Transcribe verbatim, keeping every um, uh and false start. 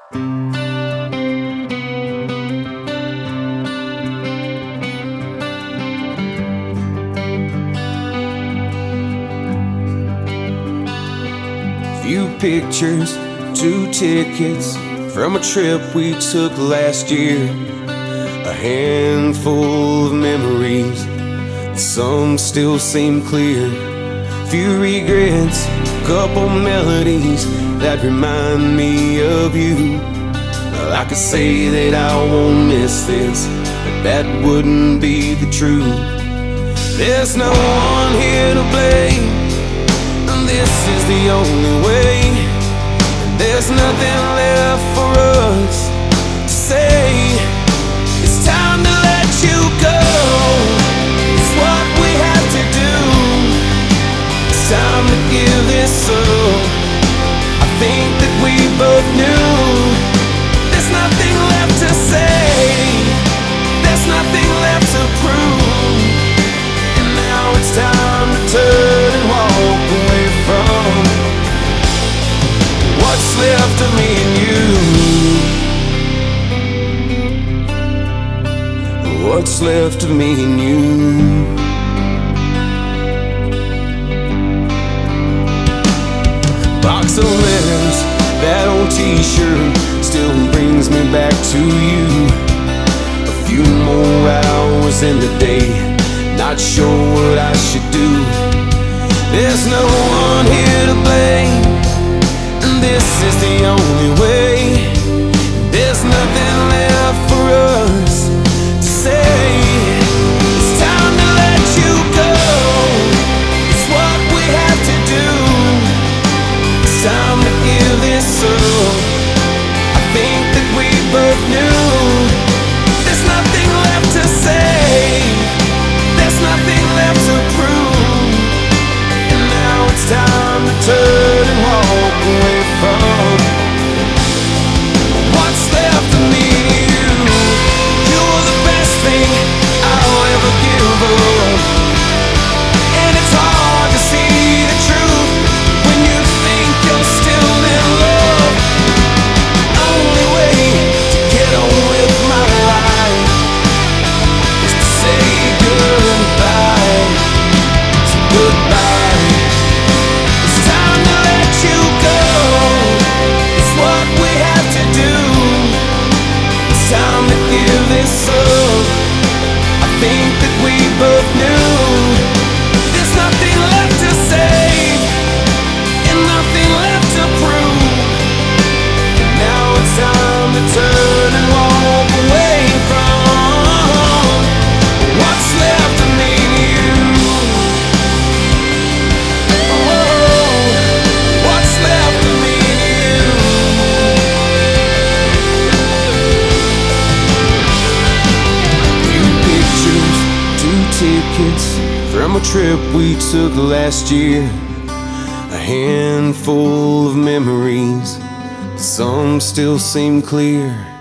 Few pictures, two tickets from a trip we took last year. A handful of memories, some still seem clear. Few regrets, couple melodies that remind me of you. Well, I could say that I won't miss this, but that wouldn't be the truth. There's no one here to blame, and this is the only way. There's nothing left for us to say. It's time to let you go. It's what we have to do. It's time to give this up. I think that we both knew there's nothing left to say. There's nothing left to prove. And now it's time to turn and walk away from what's left of me and you. What's left of me and you. Box of letters, that old t-shirt still brings me back to you. A few more hours in the day, not sure what I should do. There's no one here to blame, and this is the only way. There's nothing left for us to say. It's time to let you go. It's what we have to do. It's time to give this up. I think that we both knew there's nothing left to say. There's nothing left to prove. And now it's time to turn and walk away from what's left of me and you. You're the best thing I'll ever give up, and it's hard to see the truth when you think you're still in love. Only way to get on with my life is to say goodbye. So goodbye. It's time to let you go. It's what we have to do. It's time to give this up. I think that we both knew there's nothing left to say and nothing left to prove. And now it's time to turn and walk away from what's left of me and you. What's left of me and you. Few pictures, two tickets from a trip we took last year. A handful of memories, some still seem clear.